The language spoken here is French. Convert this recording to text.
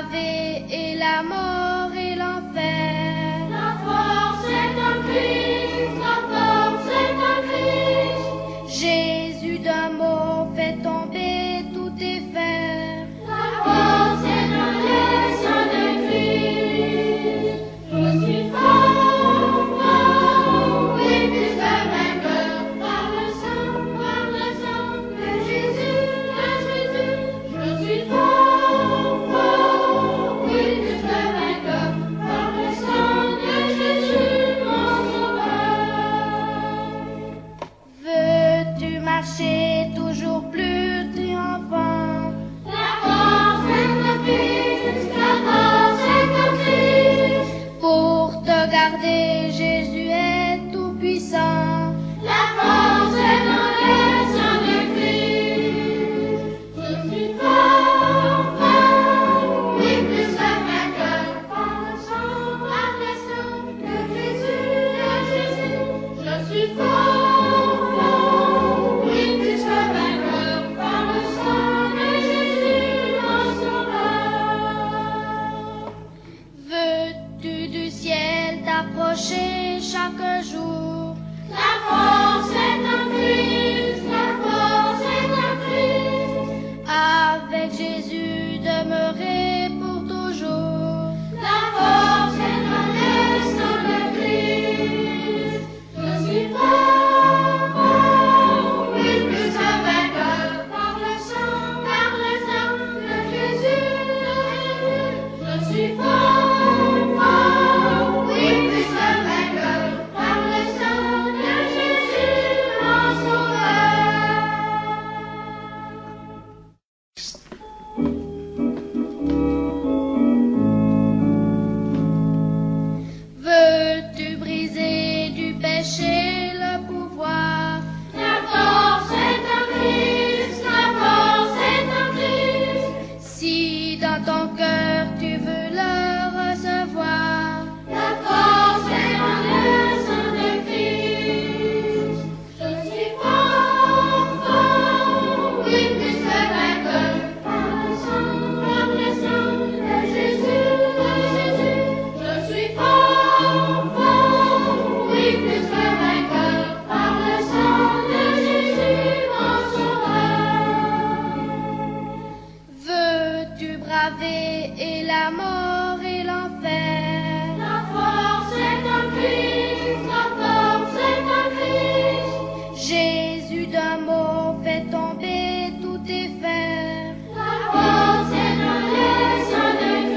gravé et la mort et l'enfer. La force est en Christ, la force est en Christ. Jésus d'un mot fait tomber tous tes fers. La force est dans le sang de Christ. Je suis fort, fort, oui, plus que vainqueur par le sang de Jésus, de Jésus. Je suis fort, fort, oui, plus que vainqueur par le sang de Jésus, mon sauveur. Veux-tu marcher toujours plus triomphant? La force est en Christ, la force est en Christ. Pour te garder, Jésus est tout-puissant. La force est dans le sang de Christ. Je suis fort, fort, oui, plus que vainqueur par le sang de Jésus, de Jésus. Je suis fort, fort, oui, plus que vainqueur par le sang de Jésus, mon sauveur. Veux-tu du ciel t'approcher chaque jour? La force est en Christ, la force est en Christ. Avec Jésus demeurer pour toujours. La force est dans le sang de Christ. Je suis fort, fort, oui, plus que vainqueur par le sang de Jésus, de Jésus. Je suis fort, fort, oui, plus que vainqueur par le sang de Jésus, mon sauveur. Veux-tu briser du péché le pouvoir? La force est en Christ, la force est en Christ. Si dans ton cœur